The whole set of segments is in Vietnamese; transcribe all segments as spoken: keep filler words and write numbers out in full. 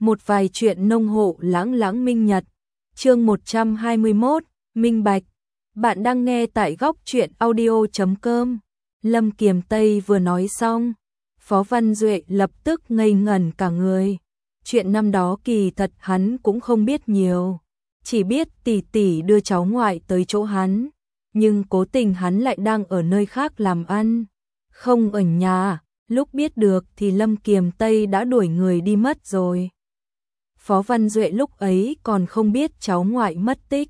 Một vài chuyện nông hộ lãng lãng minh nhật. Chương một trăm hai mươi mốt, Minh Bạch. Bạn đang nghe tại góc truyện audio chấm com. Lâm Kiềm Tây vừa nói xong, Phó Văn Duệ lập tức ngây ngẩn cả người. Chuyện năm đó kỳ thật hắn cũng không biết nhiều, chỉ biết tỷ tỷ đưa cháu ngoại tới chỗ hắn, nhưng cố tình hắn lại đang ở nơi khác làm ăn, không ở nhà. Lúc biết được thì Lâm Kiềm Tây đã đuổi người đi mất rồi. Phó Văn Duệ lúc ấy còn không biết cháu ngoại mất tích,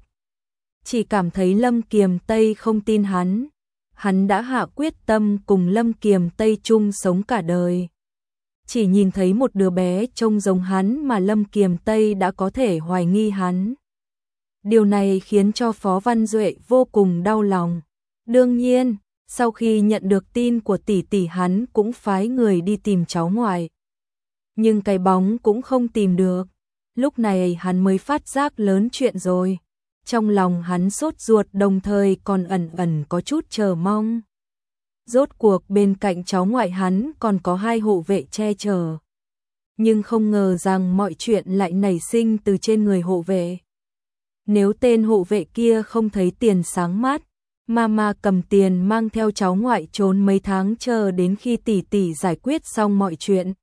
chỉ cảm thấy Lâm Kiềm Tây không tin hắn. Hắn đã hạ quyết tâm cùng Lâm Kiềm Tây chung sống cả đời. Chỉ nhìn thấy một đứa bé trông giống hắn mà Lâm Kiềm Tây đã có thể hoài nghi hắn. Điều này khiến cho Phó Văn Duệ vô cùng đau lòng. Đương nhiên, sau khi nhận được tin của tỷ tỷ hắn cũng phái người đi tìm cháu ngoại. Nhưng cái bóng cũng không tìm được. Lúc này hắn mới phát giác lớn chuyện rồi. Trong lòng hắn sốt ruột đồng thời còn ẩn ẩn có chút chờ mong. Rốt cuộc bên cạnh cháu ngoại hắn còn có hai hộ vệ che chở. Nhưng không ngờ rằng mọi chuyện lại nảy sinh từ trên người hộ vệ. Nếu tên hộ vệ kia không thấy tiền sáng mắt, Mama cầm tiền mang theo cháu ngoại trốn mấy tháng chờ đến khi tỷ tỷ giải quyết xong mọi chuyện.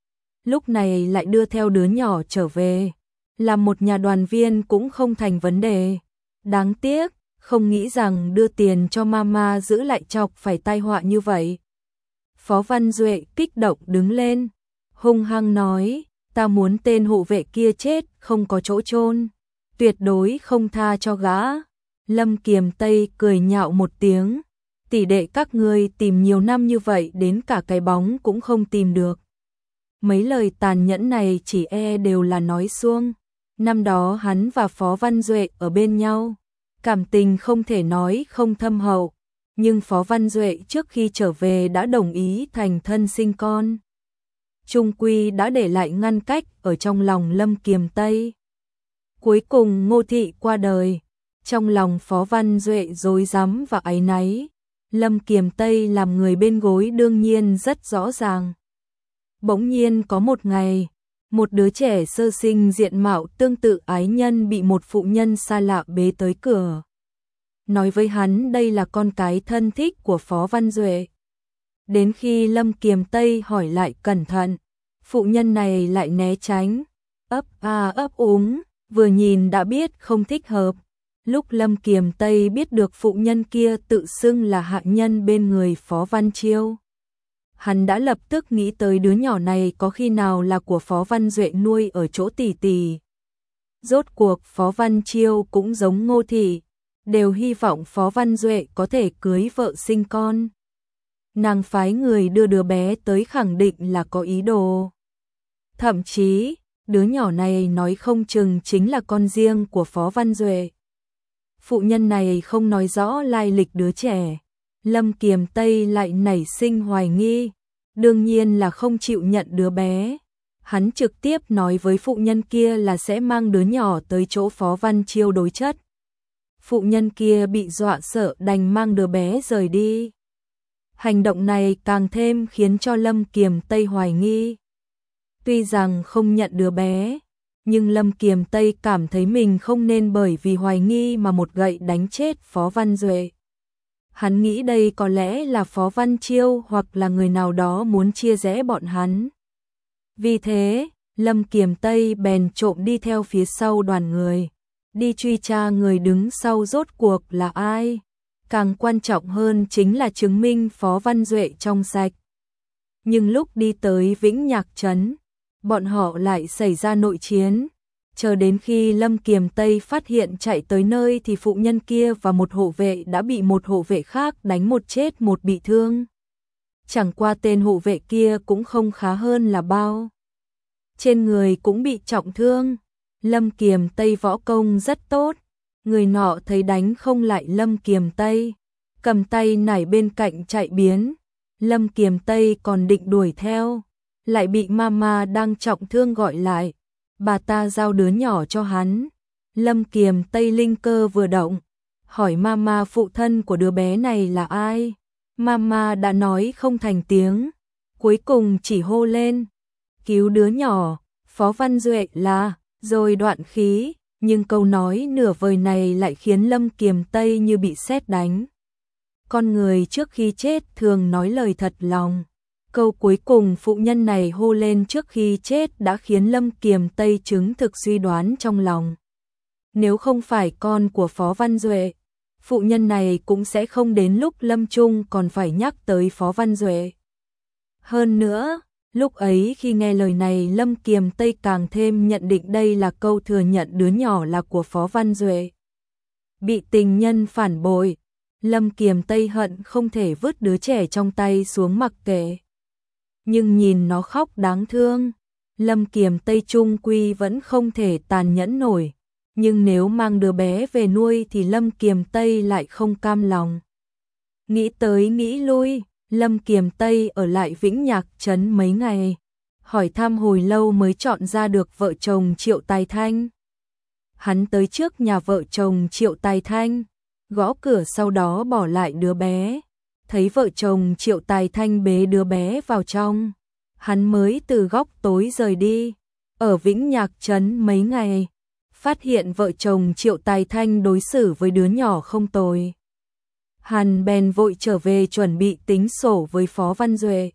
Lúc này lại đưa theo đứa nhỏ trở về. Làm một nhà đoàn viên cũng không thành vấn đề. Đáng tiếc, không nghĩ rằng đưa tiền cho Mama giữ lại chọc phải tai họa như vậy. Phó Văn Duệ kích động đứng lên, hung hăng nói, ta muốn tên hộ vệ kia chết không có chỗ chôn, tuyệt đối không tha cho gã. Lâm Kiềm Tây cười nhạo một tiếng, tỷ đệ các ngươi tìm nhiều năm như vậy đến cả cái bóng cũng không tìm được. Mấy lời tàn nhẫn này chỉ e đều là nói suông. Năm đó hắn và Phó Văn Duệ ở bên nhau, cảm tình không thể nói không thâm hậu, nhưng Phó Văn Duệ trước khi trở về đã đồng ý thành thân sinh con. Trung quy đã để lại ngăn cách ở trong lòng Lâm Kiềm Tây. Cuối cùng Ngô Thị qua đời, trong lòng Phó Văn Duệ rối rắm và áy náy. Lâm Kiềm Tây làm người bên gối đương nhiên rất rõ ràng. Bỗng nhiên có một ngày, một đứa trẻ sơ sinh diện mạo tương tự ái nhân bị một phụ nhân xa lạ bế tới cửa. Nói với hắn đây là con cái thân thích của Phó Văn Duệ. Đến khi Lâm Kiềm Tây hỏi lại cẩn thận, phụ nhân này lại né tránh, ấp a ấp úng, vừa nhìn đã biết không thích hợp. Lúc Lâm Kiềm Tây biết được phụ nhân kia tự xưng là hạ nhân bên người Phó Văn Chiêu, hắn đã lập tức nghĩ tới đứa nhỏ này có khi nào là của Phó Văn Duệ nuôi ở chỗ tỷ tỷ. Rốt cuộc Phó Văn Chiêu cũng giống Ngô Thị, đều hy vọng Phó Văn Duệ có thể cưới vợ sinh con. Nàng phái người đưa đứa bé tới khẳng định là có ý đồ. Thậm chí, đứa nhỏ này nói không chừng chính là con riêng của Phó Văn Duệ. Phụ nhân này không nói rõ lai lịch đứa trẻ. Lâm Kiềm Tây lại nảy sinh hoài nghi, đương nhiên là không chịu nhận đứa bé. Hắn trực tiếp nói với phụ nhân kia là sẽ mang đứa nhỏ tới chỗ Phó Văn Chiêu đối chất. Phụ nhân kia bị dọa sợ đành mang đứa bé rời đi. Hành động này càng thêm khiến cho Lâm Kiềm Tây hoài nghi. Tuy rằng không nhận đứa bé, nhưng Lâm Kiềm Tây cảm thấy mình không nên bởi vì hoài nghi mà một gậy đánh chết Phó Văn Duệ. Hắn nghĩ đây có lẽ là Phó Văn Chiêu hoặc là người nào đó muốn chia rẽ bọn hắn. Vì thế, Lâm Kiềm Tây bèn trộm đi theo phía sau đoàn người, đi truy tra người đứng sau rốt cuộc là ai. Càng quan trọng hơn chính là chứng minh Phó Văn Duệ trong sạch. Nhưng lúc đi tới Vĩnh Nhạc Trấn, bọn họ lại xảy ra nội chiến. Chờ đến khi Lâm Kiềm Tây phát hiện chạy tới nơi thì phụ nhân kia và một hộ vệ đã bị một hộ vệ khác đánh một chết một bị thương. Chẳng qua tên hộ vệ kia cũng không khá hơn là bao. Trên người cũng bị trọng thương. Lâm Kiềm Tây võ công rất tốt. Người nọ thấy đánh không lại Lâm Kiềm Tây, cầm tay nảy bên cạnh chạy biến. Lâm Kiềm Tây còn định đuổi theo, lại bị Mama đang trọng thương gọi lại. Bà ta giao đứa nhỏ cho hắn. Lâm Kiềm Tây linh cơ vừa động, hỏi Mama phụ thân của đứa bé này là ai. Mama đã nói không thành tiếng, cuối cùng chỉ hô lên, cứu đứa nhỏ. Phó Văn Duệ là, rồi đoạn khí, nhưng câu nói nửa vời này lại khiến Lâm Kiềm Tây như bị sét đánh. Con người trước khi chết thường nói lời thật lòng. Câu cuối cùng phụ nhân này hô lên trước khi chết đã khiến Lâm Kiềm Tây chứng thực suy đoán trong lòng. Nếu không phải con của Phó Văn Duệ, phụ nhân này cũng sẽ không đến lúc lâm chung còn phải nhắc tới Phó Văn Duệ. Hơn nữa, lúc ấy khi nghe lời này Lâm Kiềm Tây càng thêm nhận định đây là câu thừa nhận đứa nhỏ là của Phó Văn Duệ. Bị tình nhân phản bội, Lâm Kiềm Tây hận không thể vứt đứa trẻ trong tay xuống mặc kệ. Nhưng nhìn nó khóc đáng thương, Lâm Kiềm Tây chung quy vẫn không thể tàn nhẫn nổi. Nhưng nếu mang đứa bé về nuôi thì Lâm Kiềm Tây lại không cam lòng. Nghĩ tới nghĩ lui, Lâm Kiềm Tây ở lại Vĩnh Nhạc Trấn mấy ngày, hỏi thăm hồi lâu mới chọn ra được vợ chồng Triệu Tài Thanh. Hắn tới trước nhà vợ chồng Triệu Tài Thanh, gõ cửa sau đó bỏ lại đứa bé. Thấy vợ chồng Triệu Tài Thanh bế đứa bé vào trong, hắn mới từ góc tối rời đi. Ở Vĩnh Nhạc Trấn mấy ngày, phát hiện vợ chồng Triệu Tài Thanh đối xử với đứa nhỏ không tồi. Hắn bèn vội trở về chuẩn bị tính sổ với Phó Văn Duệ.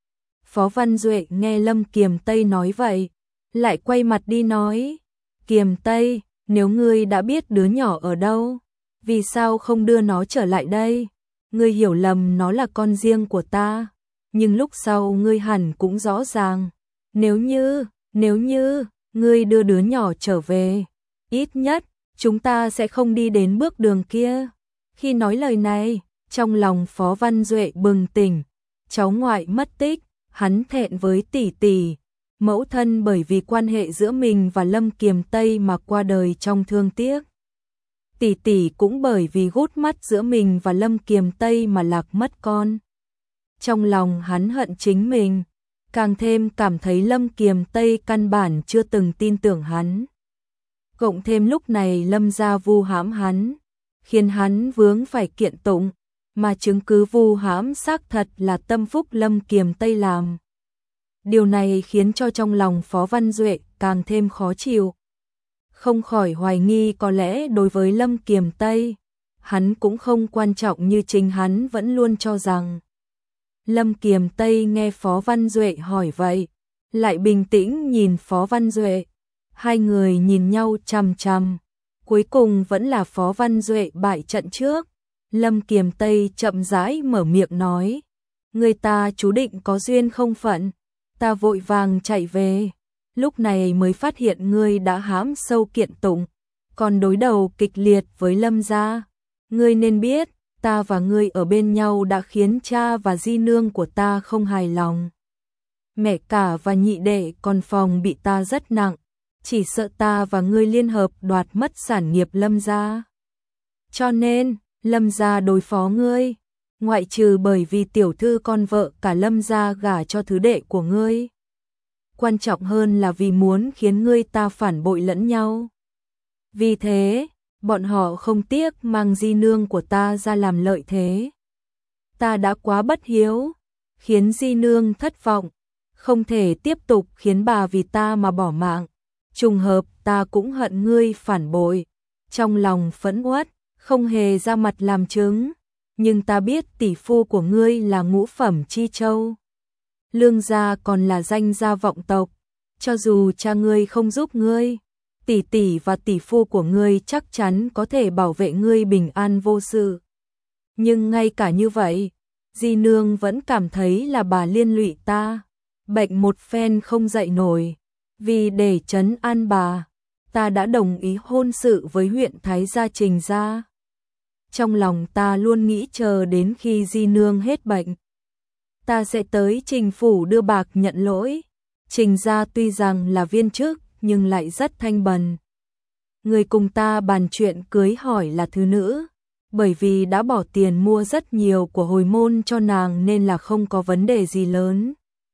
Phó Văn Duệ nghe Lâm Kiềm Tây nói vậy, lại quay mặt đi nói, Kiềm Tây, nếu ngươi đã biết đứa nhỏ ở đâu, vì sao không đưa nó trở lại đây? Ngươi hiểu lầm nó là con riêng của ta, nhưng lúc sau ngươi hẳn cũng rõ ràng, nếu như, nếu như, ngươi đưa đứa nhỏ trở về, ít nhất, chúng ta sẽ không đi đến bước đường kia. Khi nói lời này, trong lòng Phó Văn Duệ bừng tỉnh, cháu ngoại mất tích, hắn thẹn với tỷ tỷ, mẫu thân bởi vì quan hệ giữa mình và Lâm Kiềm Tây mà qua đời trong thương tiếc. Tỷ tỷ cũng bởi vì gút mắt giữa mình và Lâm Kiềm Tây mà lạc mất con. Trong lòng hắn hận chính mình, càng thêm cảm thấy Lâm Kiềm Tây căn bản chưa từng tin tưởng hắn. Cộng thêm lúc này Lâm gia vu hãm hắn, khiến hắn vướng phải kiện tụng, mà chứng cứ vu hãm xác thật là tâm phúc Lâm Kiềm Tây làm. Điều này khiến cho trong lòng Phó Văn Duệ càng thêm khó chịu. Không khỏi hoài nghi có lẽ đối với Lâm Kiềm Tây, hắn cũng không quan trọng như chính hắn vẫn luôn cho rằng. Lâm Kiềm Tây nghe Phó Văn Duệ hỏi vậy, lại bình tĩnh nhìn Phó Văn Duệ. Hai người nhìn nhau chằm chằm, cuối cùng vẫn là Phó Văn Duệ bại trận trước. Lâm Kiềm Tây chậm rãi mở miệng nói, người ta chú định có duyên không phận, ta vội vàng chạy về, lúc này mới phát hiện ngươi đã hãm sâu kiện tụng, còn đối đầu kịch liệt với Lâm gia. Ngươi nên biết, ta và ngươi ở bên nhau đã khiến cha và di nương của ta không hài lòng. Mẹ cả và nhị đệ còn phòng bị ta rất nặng, chỉ sợ ta và ngươi liên hợp đoạt mất sản nghiệp Lâm gia. Cho nên, Lâm gia đối phó ngươi, ngoại trừ bởi vì tiểu thư con vợ cả Lâm gia gả cho thứ đệ của ngươi. Quan trọng hơn là vì muốn khiến ngươi ta phản bội lẫn nhau. Vì thế, bọn họ không tiếc mang di nương của ta ra làm lợi thế. Ta đã quá bất hiếu, khiến di nương thất vọng, không thể tiếp tục khiến bà vì ta mà bỏ mạng. Trùng hợp ta cũng hận ngươi phản bội, trong lòng phẫn uất, không hề ra mặt làm chứng, nhưng ta biết tỷ phu của ngươi là ngũ phẩm chi châu. Lương gia còn là danh gia vọng tộc, cho dù cha ngươi không giúp ngươi, tỷ tỷ và tỷ phu của ngươi chắc chắn có thể bảo vệ ngươi bình an vô sự. Nhưng ngay cả như vậy, di nương vẫn cảm thấy là bà liên lụy ta, bệnh một phen không dậy nổi. Vì để trấn an bà, ta đã đồng ý hôn sự với huyện Thái gia Trình gia. Trong lòng ta luôn nghĩ chờ đến khi di nương hết bệnh, ta sẽ tới Trình phủ đưa bạc nhận lỗi. Trình gia tuy rằng là viên chức nhưng lại rất thanh bần. Người cùng ta bàn chuyện cưới hỏi là thứ nữ, bởi vì đã bỏ tiền mua rất nhiều của hồi môn cho nàng nên là không có vấn đề gì lớn.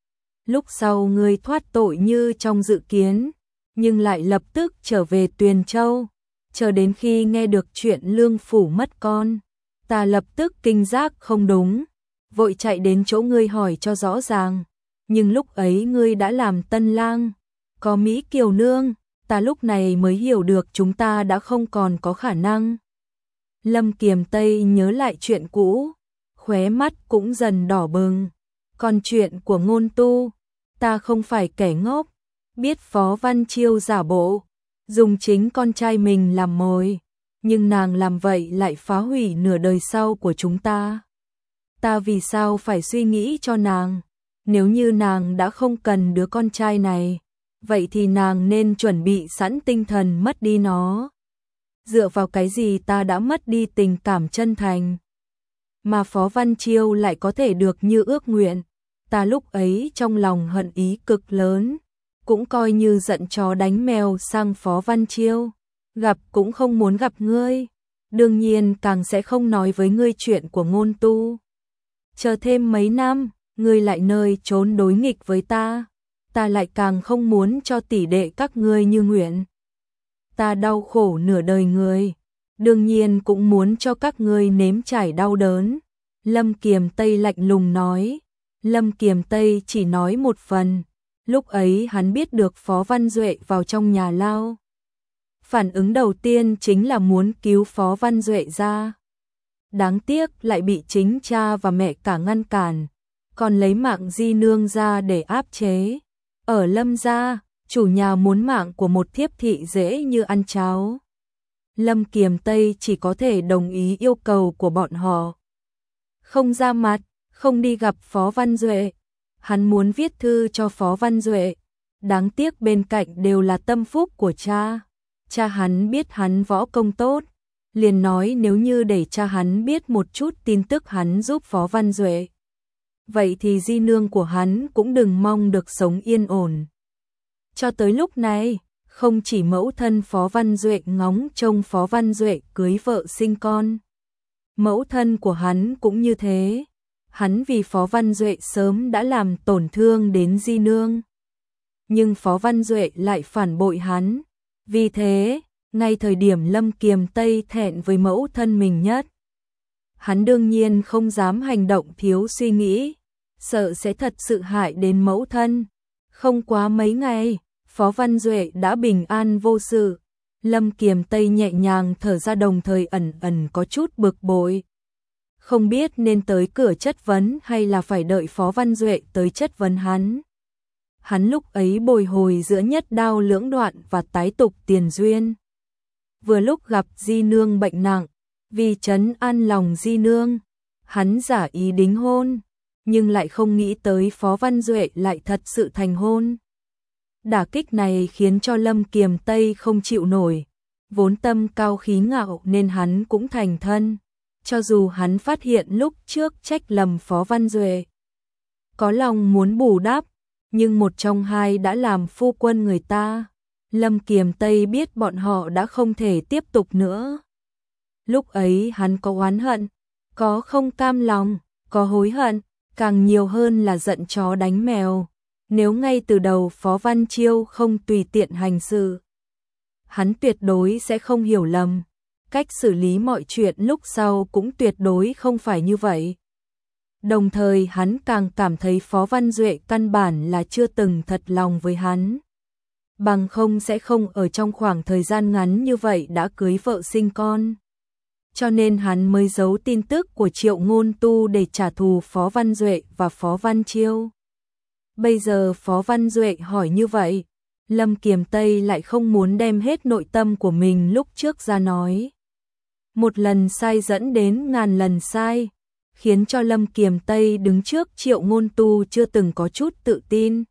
Lúc sau ngươi thoát tội như trong dự kiến, nhưng lại lập tức trở về Tuyền Châu, chờ đến khi nghe được chuyện Lương phủ mất con, ta lập tức kinh giác không đúng, vội chạy đến chỗ ngươi hỏi cho rõ ràng, nhưng lúc ấy ngươi đã làm tân lang, Có Mỹ Kiều nương, ta lúc này mới hiểu được chúng ta đã không còn có khả năng. Lâm Kiềm Tây nhớ lại chuyện cũ, khóe mắt cũng dần đỏ bừng. Còn chuyện của Ngôn Tu, ta không phải kẻ ngốc, biết Phó Văn Chiêu giả bộ, dùng chính con trai mình làm mồi, nhưng nàng làm vậy lại phá hủy nửa đời sau của chúng ta. Ta vì sao phải suy nghĩ cho nàng? Nếu như nàng đã không cần đứa con trai này, vậy thì nàng nên chuẩn bị sẵn tinh thần mất đi nó. Dựa vào cái gì ta đã mất đi tình cảm chân thành, mà Phó Văn Chiêu lại có thể được như ước nguyện? Ta lúc ấy trong lòng hận ý cực lớn, cũng coi như giận chó đánh mèo sang Phó Văn Chiêu, gặp cũng không muốn gặp ngươi, đương nhiên càng sẽ không nói với ngươi chuyện của Ngôn Tu. Chờ thêm mấy năm, ngươi lại nơi trốn đối nghịch với ta, ta lại càng không muốn cho tỷ đệ các ngươi như nguyện. Ta đau khổ nửa đời người, đương nhiên cũng muốn cho các ngươi nếm trải đau đớn. Lâm Kiềm Tây lạnh lùng nói. Lâm Kiềm Tây chỉ nói một phần, lúc ấy hắn biết được Phó Văn Duệ vào trong nhà lao. Phản ứng đầu tiên chính là muốn cứu Phó Văn Duệ ra. Đáng tiếc lại bị chính cha và mẹ cả ngăn cản, còn lấy mạng Di Nương ra để áp chế. Ở Lâm gia, chủ nhà muốn mạng của một thiếp thị dễ như ăn cháo. Lâm Kiềm Tây chỉ có thể đồng ý yêu cầu của bọn họ. Không ra mặt, không đi gặp Phó Văn Duệ. Hắn muốn viết thư cho Phó Văn Duệ. Đáng tiếc bên cạnh đều là tâm phúc của cha. Cha hắn biết hắn võ công tốt, liền nói nếu như để cha hắn biết một chút tin tức hắn giúp Phó Văn Duệ, vậy thì Di Nương của hắn cũng đừng mong được sống yên ổn. Cho tới lúc này, không chỉ mẫu thân Phó Văn Duệ ngóng trông Phó Văn Duệ cưới vợ sinh con, mẫu thân của hắn cũng như thế. Hắn vì Phó Văn Duệ sớm đã làm tổn thương đến Di Nương, nhưng Phó Văn Duệ lại phản bội hắn. Vì thế, ngay thời điểm Lâm Kiềm Tây thẹn với mẫu thân mình nhất, hắn đương nhiên không dám hành động thiếu suy nghĩ, sợ sẽ thật sự hại đến mẫu thân. Không quá mấy ngày, Phó Văn Duệ đã bình an vô sự. Lâm Kiềm Tây nhẹ nhàng thở ra, đồng thời ẩn ẩn có chút bực bội. Không biết nên tới cửa chất vấn hay là phải đợi Phó Văn Duệ tới chất vấn hắn. Hắn lúc ấy bồi hồi giữa nhất đao lưỡng đoạn và tái tục tiền duyên. Vừa lúc gặp Di Nương bệnh nặng, vì trấn an lòng Di Nương, hắn giả ý đính hôn, nhưng lại không nghĩ tới Phó Văn Duệ lại thật sự thành hôn. Đả kích này khiến cho Lâm Kiềm Tây không chịu nổi, vốn tâm cao khí ngạo nên hắn cũng thành thân. Cho dù hắn phát hiện lúc trước trách lầm Phó Văn Duệ, có lòng muốn bù đắp, nhưng một trong hai đã làm phu quân người ta. Lâm Kiềm Tây biết bọn họ đã không thể tiếp tục nữa. Lúc ấy hắn có oán hận, có không cam lòng, có hối hận, càng nhiều hơn là giận chó đánh mèo. Nếu ngay từ đầu Phó Văn Chiêu không tùy tiện hành sự, hắn tuyệt đối sẽ không hiểu lầm. Cách xử lý mọi chuyện lúc sau cũng tuyệt đối không phải như vậy. Đồng thời hắn càng cảm thấy Phó Văn Duệ căn bản là chưa từng thật lòng với hắn. Bằng không sẽ không ở trong khoảng thời gian ngắn như vậy đã cưới vợ sinh con. Cho nên hắn mới giấu tin tức của Triệu Ngôn Tu để trả thù Phó Văn Duệ và Phó Văn Chiêu. Bây giờ Phó Văn Duệ hỏi như vậy, Lâm Kiềm Tây lại không muốn đem hết nội tâm của mình lúc trước ra nói. Một lần sai dẫn đến ngàn lần sai, khiến cho Lâm Kiềm Tây đứng trước Triệu Ngôn Tu chưa từng có chút tự tin.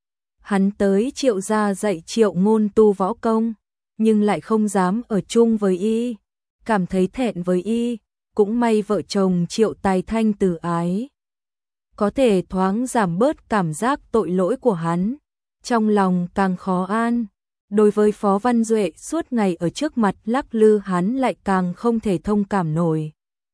Hắn tới Triệu gia dạy Triệu Ngôn Tu võ công, nhưng lại không dám ở chung với y, cảm thấy thẹn với y. Cũng may vợ chồng Triệu Tài Thanh từ ái, có thể thoáng giảm bớt cảm giác tội lỗi của hắn. Trong lòng càng khó an, đối với Phó Văn Duệ suốt ngày ở trước mặt lắc lư hắn lại càng không thể thông cảm nổi.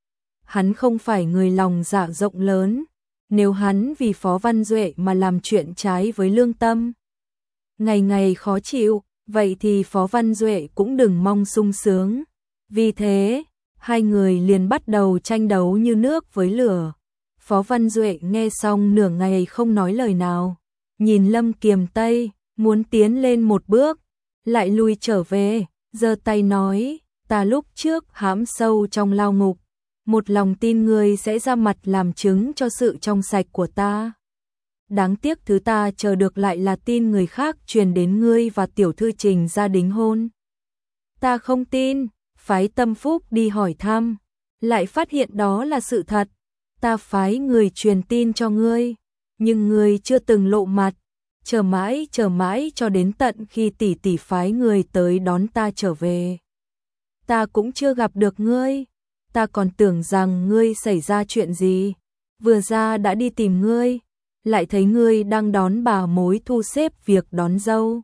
Hắn không phải người lòng dạ rộng lớn, nếu hắn vì Phó Văn Duệ mà làm chuyện trái với lương tâm, ngày ngày khó chịu, vậy thì Phó Văn Duệ cũng đừng mong sung sướng. Vì thế, hai người liền bắt đầu tranh đấu như nước với lửa. Phó Văn Duệ nghe xong nửa ngày không nói lời nào, nhìn Lâm Kiềm Tây, muốn tiến lên một bước, lại lùi trở về, giơ tay nói, ta lúc trước hãm sâu trong lao ngục, một lòng tin ngươi sẽ ra mặt làm chứng cho sự trong sạch của ta. Đáng tiếc thứ ta chờ được lại là tin người khác truyền đến ngươi và tiểu thư Trình ra đính hôn. Ta không tin, phái Tâm Phúc đi hỏi thăm, lại phát hiện đó là sự thật. Ta phái người truyền tin cho ngươi, nhưng ngươi chưa từng lộ mặt, chờ mãi chờ mãi cho đến tận khi tỷ tỷ phái người tới đón ta trở về. Ta cũng chưa gặp được ngươi, ta còn tưởng rằng ngươi xảy ra chuyện gì, vừa ra đã đi tìm ngươi, lại thấy ngươi đang đón bà mối thu xếp việc đón dâu.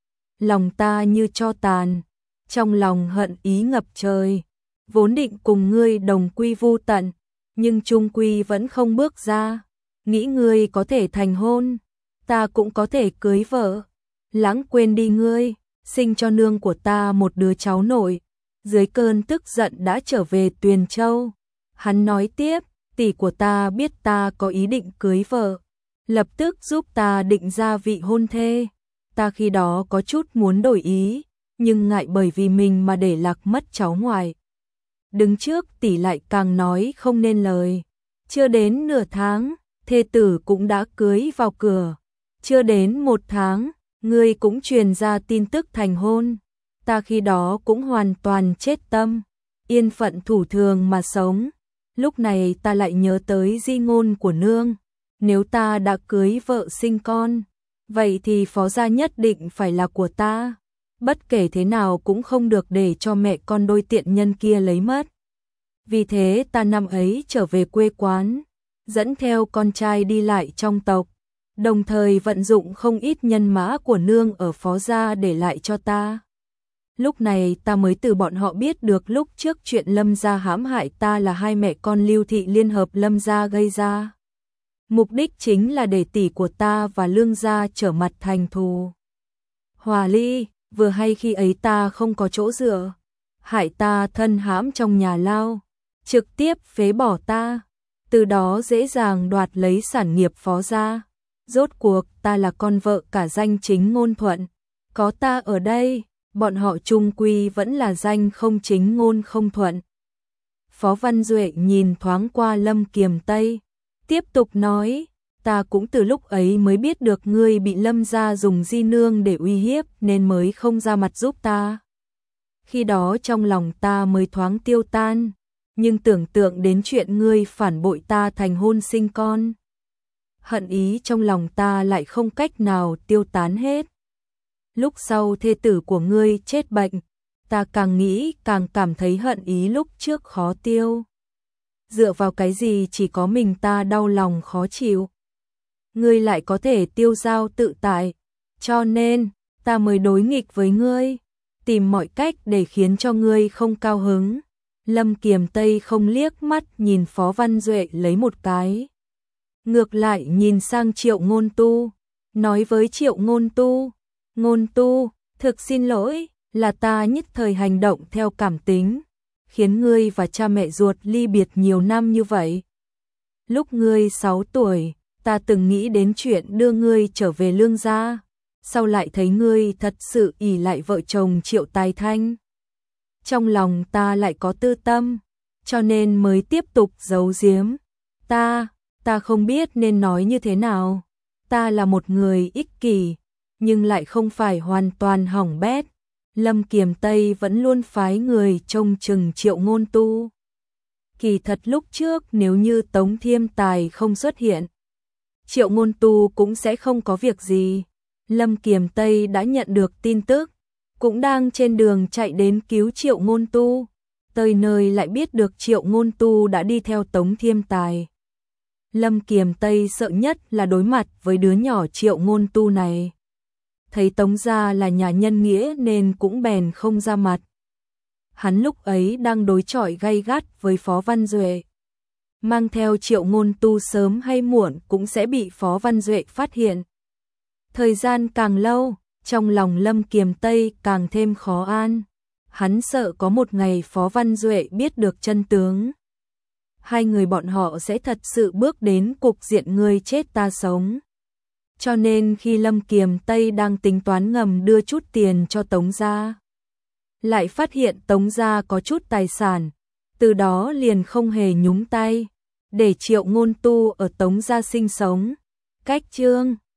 Lòng ta như tro tàn, trong lòng hận ý ngập trời, vốn định cùng ngươi đồng quy vu tận, nhưng chung quy vẫn không bước ra, nghĩ ngươi có thể thành hôn, ta cũng có thể cưới vợ, lãng quên đi ngươi, sinh cho nương của ta một đứa cháu nội, dưới cơn tức giận đã trở về Tuyền Châu. Hắn nói tiếp, tỷ của ta biết ta có ý định cưới vợ, lập tức giúp ta định ra vị hôn thê. Ta khi đó có chút muốn đổi ý, nhưng ngại bởi vì mình mà để lạc mất cháu ngoại. Đứng trước tỷ lại càng nói không nên lời. Chưa đến nửa tháng, thê tử cũng đã cưới vào cửa. Chưa đến một tháng, ngươi cũng truyền ra tin tức thành hôn. Ta khi đó cũng hoàn toàn chết tâm, yên phận thủ thường mà sống. Lúc này ta lại nhớ tới di ngôn của nương. Nếu ta đã cưới vợ sinh con, vậy thì phó gia nhất định phải là của ta. Bất kể thế nào cũng không được để cho mẹ con đôi tiện nhân kia lấy mất. Vì thế ta năm ấy trở về quê quán, dẫn theo con trai đi lại trong tộc, đồng thời vận dụng không ít nhân mã của nương ở phó gia để lại cho ta. Lúc này ta mới từ bọn họ biết được lúc trước chuyện Lâm gia hãm hại ta là hai mẹ con Lưu Thị liên hợp Lâm gia gây ra. Mục đích chính là để tỷ của ta và Lương gia trở mặt thành thù. Hòa ly, vừa hay khi ấy ta không có chỗ dựa, hại ta thân hãm trong nhà lao, trực tiếp phế bỏ ta, từ đó dễ dàng đoạt lấy sản nghiệp phó gia. Rốt cuộc ta là con vợ cả danh chính ngôn thuận, có ta ở đây, bọn họ chung quy vẫn là danh không chính ngôn không thuận. Phó Văn Duệ nhìn thoáng qua Lâm Kiềm Tây, tiếp tục nói, ta cũng từ lúc ấy mới biết được ngươi bị Lâm gia dùng di nương để uy hiếp nên mới không ra mặt giúp ta. Khi đó trong lòng ta mới thoáng tiêu tan, nhưng tưởng tượng đến chuyện ngươi phản bội ta thành hôn sinh con, hận ý trong lòng ta lại không cách nào tiêu tán hết. Lúc sau thê tử của ngươi chết bệnh, ta càng nghĩ càng cảm thấy hận ý lúc trước khó tiêu. Dựa vào cái gì chỉ có mình ta đau lòng khó chịu, ngươi lại có thể tiêu dao tự tại, cho nên ta mới đối nghịch với ngươi, tìm mọi cách để khiến cho ngươi không cao hứng. Lâm Kiềm Tây không liếc mắt nhìn Phó Văn Duệ lấy một cái, ngược lại nhìn sang Triệu Ngôn Tu, nói với Triệu Ngôn Tu, Ngôn Tu, thực xin lỗi, là ta nhất thời hành động theo cảm tính, khiến ngươi và cha mẹ ruột ly biệt nhiều năm như vậy. Lúc ngươi sáu tuổi, ta từng nghĩ đến chuyện đưa ngươi trở về Lương gia, sau lại thấy ngươi thật sự ỷ lại vợ chồng Triệu Tài Thanh. Trong lòng ta lại có tư tâm, cho nên mới tiếp tục giấu giếm. Ta, ta không biết nên nói như thế nào. Ta là một người ích kỷ, nhưng lại không phải hoàn toàn hỏng bét. Lâm Kiềm Tây vẫn luôn phái người trông chừng Triệu Ngôn Tu. Kỳ thật lúc trước nếu như Tống Thiêm Tài không xuất hiện, Triệu Ngôn Tu cũng sẽ không có việc gì. Lâm Kiềm Tây đã nhận được tin tức, cũng đang trên đường chạy đến cứu Triệu Ngôn Tu, tới nơi lại biết được Triệu Ngôn Tu đã đi theo Tống Thiêm Tài. Lâm Kiềm Tây sợ nhất là đối mặt với đứa nhỏ Triệu Ngôn Tu này. Thấy Tống gia là nhà nhân nghĩa nên cũng bèn không ra mặt. Hắn lúc ấy đang đối chọi gay gắt với Phó Văn Duệ. Mang theo Triệu Ngôn Tu sớm hay muộn cũng sẽ bị Phó Văn Duệ phát hiện. Thời gian càng lâu, trong lòng Lâm Kiềm Tây càng thêm khó an. Hắn sợ có một ngày Phó Văn Duệ biết được chân tướng. Hai người bọn họ sẽ thật sự bước đến cục diện ngươi chết ta sống. cho nên khi Lâm Kiềm Tây đang tính toán ngầm đưa chút tiền cho Tống gia, lại phát hiện Tống gia có chút tài sản, từ đó liền không hề nhúng tay, để Triệu Ngôn Tu ở Tống gia sinh sống. Cách chương